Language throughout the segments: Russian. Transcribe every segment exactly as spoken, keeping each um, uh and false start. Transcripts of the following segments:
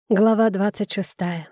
Глава двадцать шестая.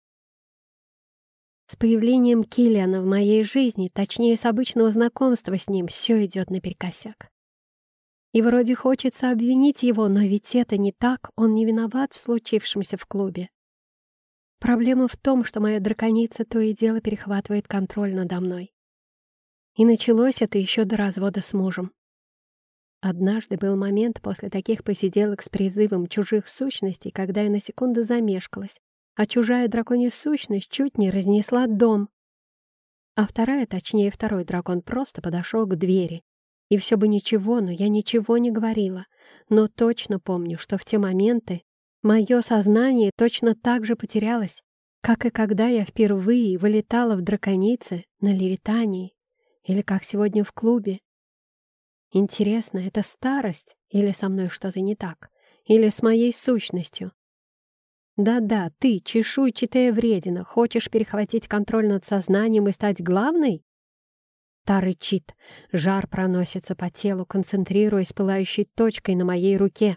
С появлением Киллиана в моей жизни, точнее, с обычного знакомства с ним, все идет наперекосяк. И вроде хочется обвинить его, но ведь это не так, он не виноват в случившемся в клубе. Проблема в том, что моя драконица то и дело перехватывает контроль надо мной. И началось это еще до развода с мужем. Однажды был момент после таких посиделок с призывом чужих сущностей, когда я на секунду замешкалась, а чужая драконья сущность чуть не разнесла дом. А вторая, точнее второй дракон, просто подошел к двери. И все бы ничего, но я ничего не говорила. Но точно помню, что в те моменты мое сознание точно так же потерялось, как и когда я впервые вылетала в драконице на левитании, или как сегодня в клубе. Интересно, это старость? Или со мной что-то не так? Или с моей сущностью? Да-да, ты, чешуйчатая вредина, хочешь перехватить контроль над сознанием и стать главной? Та рычит, жар проносится по телу, концентрируясь пылающей точкой на моей руке.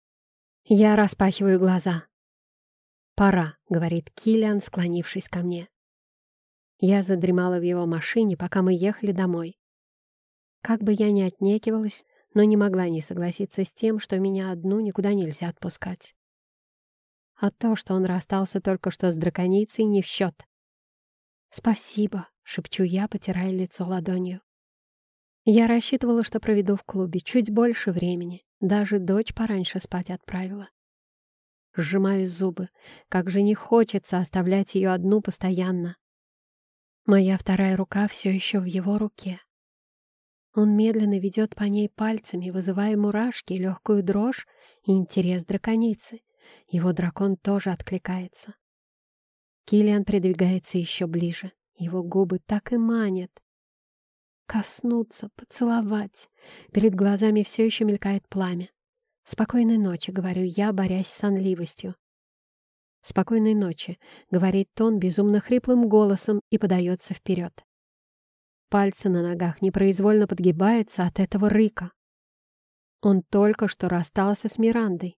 Я распахиваю глаза. «Пора», — говорит Киллиан, склонившись ко мне. Я задремала в его машине, пока мы ехали домой. Как бы я ни отнекивалась, но не могла не согласиться с тем, что меня одну никуда нельзя отпускать. А то, что он расстался только что с драконицей, не в счет. «Спасибо», — шепчу я, потирая лицо ладонью. Я рассчитывала, что проведу в клубе чуть больше времени, даже дочь пораньше спать отправила. Сжимаю зубы, как же не хочется оставлять ее одну постоянно. Моя вторая рука все еще в его руке. Он медленно ведет по ней пальцами, вызывая мурашки, легкую дрожь и интерес драконицы. Его дракон тоже откликается. Киллиан придвигается еще ближе. Его губы так и манят. Коснуться, поцеловать. Перед глазами все еще мелькает пламя. «Спокойной ночи», — говорю я, борясь с сонливостью. «Спокойной ночи», — говорит он безумно хриплым голосом и подается вперед. Пальцы на ногах непроизвольно подгибаются от этого рыка. Он только что расстался с Мирандой.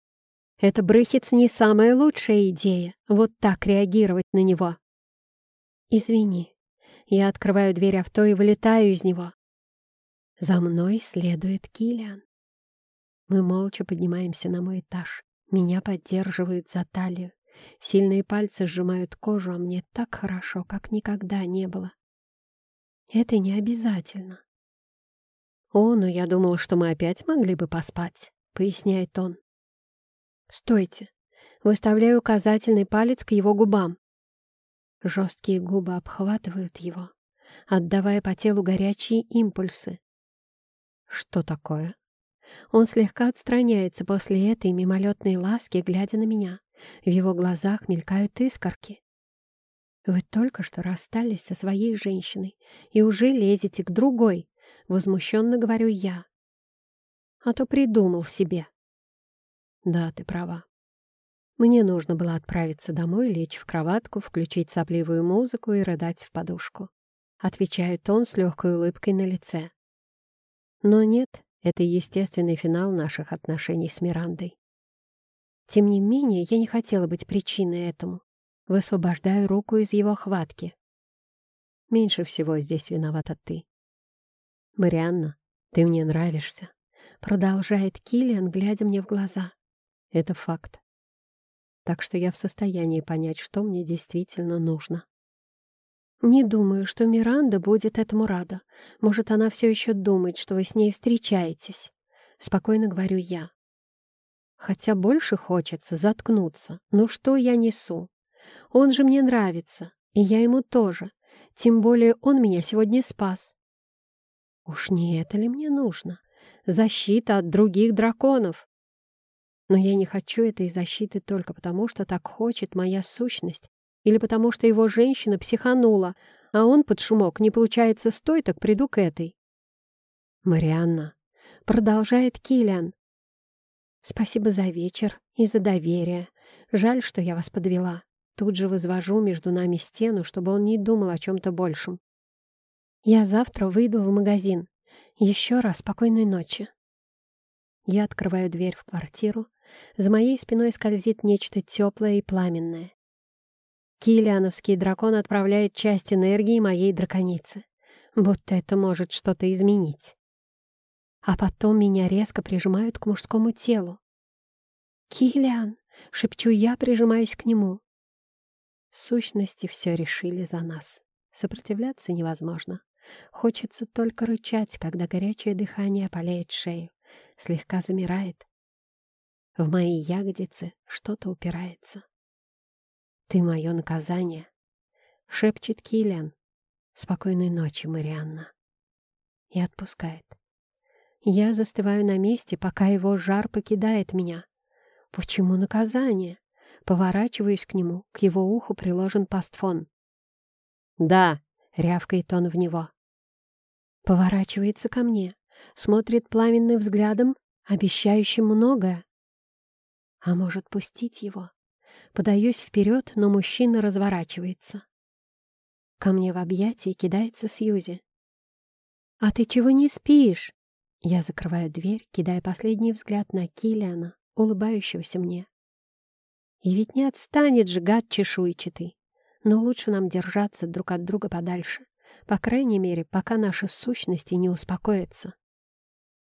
Это Брыхец не самая лучшая идея, вот так реагировать на него. Извини. Я открываю дверь авто и вылетаю из него. За мной следует Киллиан. Мы молча поднимаемся на мой этаж. Меня поддерживают за талию. Сильные пальцы сжимают кожу, а мне так хорошо, как никогда не было. Это не обязательно. «О, ну я думал, что мы опять могли бы поспать», — поясняет он. «Стойте!» Выставляю указательный палец к его губам. Жесткие губы обхватывают его, отдавая по телу горячие импульсы. «Что такое?» Он слегка отстраняется после этой мимолетной ласки, глядя на меня. В его глазах мелькают искорки. «Вы только что расстались со своей женщиной и уже лезете к другой», — возмущенно говорю я. «А то придумал себе». «Да, ты права. Мне нужно было отправиться домой, лечь в кроватку, включить сопливую музыку и рыдать в подушку», — отвечает он с легкой улыбкой на лице. «Но нет, это естественный финал наших отношений с Мирандой. Тем не менее, я не хотела быть причиной этому. Высвобождаю руку из его хватки. Меньше всего здесь виновата ты. Марианна, ты мне нравишься», — продолжает Киллиан, глядя мне в глаза. «Это факт. Так что я в состоянии понять, что мне действительно нужно». «Не думаю, что Миранда будет этому рада. Может, она все еще думает, что вы с ней встречаетесь», — спокойно говорю я. Хотя больше хочется заткнуться. Ну что я несу? Он же мне нравится, и я ему тоже. Тем более он меня сегодня спас. Уж не это ли мне нужно? Защита от других драконов. Но я не хочу этой защиты только потому, что так хочет моя сущность, или потому что его женщина психанула, а он под шумок не получается стой, так приду к этой. «Марианна», — продолжает Киллиан. «Спасибо за вечер и за доверие. Жаль, что я вас подвела. Тут же возвожу между нами стену, чтобы он не думал о чем-то большем. Я завтра выйду в магазин. Еще раз спокойной ночи». Я открываю дверь в квартиру, За моей спиной скользит нечто теплое и пламенное. Киллиановский дракон отправляет часть энергии моей драконице, будто это может что-то изменить. А потом меня резко прижимают к мужскому телу. «Киллиан!» — шепчу я, прижимаясь к нему. Сущности все решили за нас. Сопротивляться невозможно. Хочется только рычать, когда горячее дыхание опаляет шею, слегка замирает. В мои ягодицы что-то упирается. «Ты мое наказание», — шепчет Киллиан. «Спокойной ночи, Марианна». И отпускает. Я застываю на месте, пока его жар покидает меня. Почему наказание? Поворачиваюсь к нему, к его уху приложен пастфон. «Да», — рявкает он в него. Поворачивается ко мне, смотрит пламенным взглядом, обещающим многое. А может, пустить его? Подаюсь вперед, но мужчина разворачивается. Ко мне в объятия кидается Сьюзи. «А ты чего не спишь?» Я закрываю дверь, кидая последний взгляд на Киллиана, улыбающегося мне. И ведь не отстанет же гад чешуйчатый. Но лучше нам держаться друг от друга подальше. По крайней мере, пока наши сущности не успокоятся.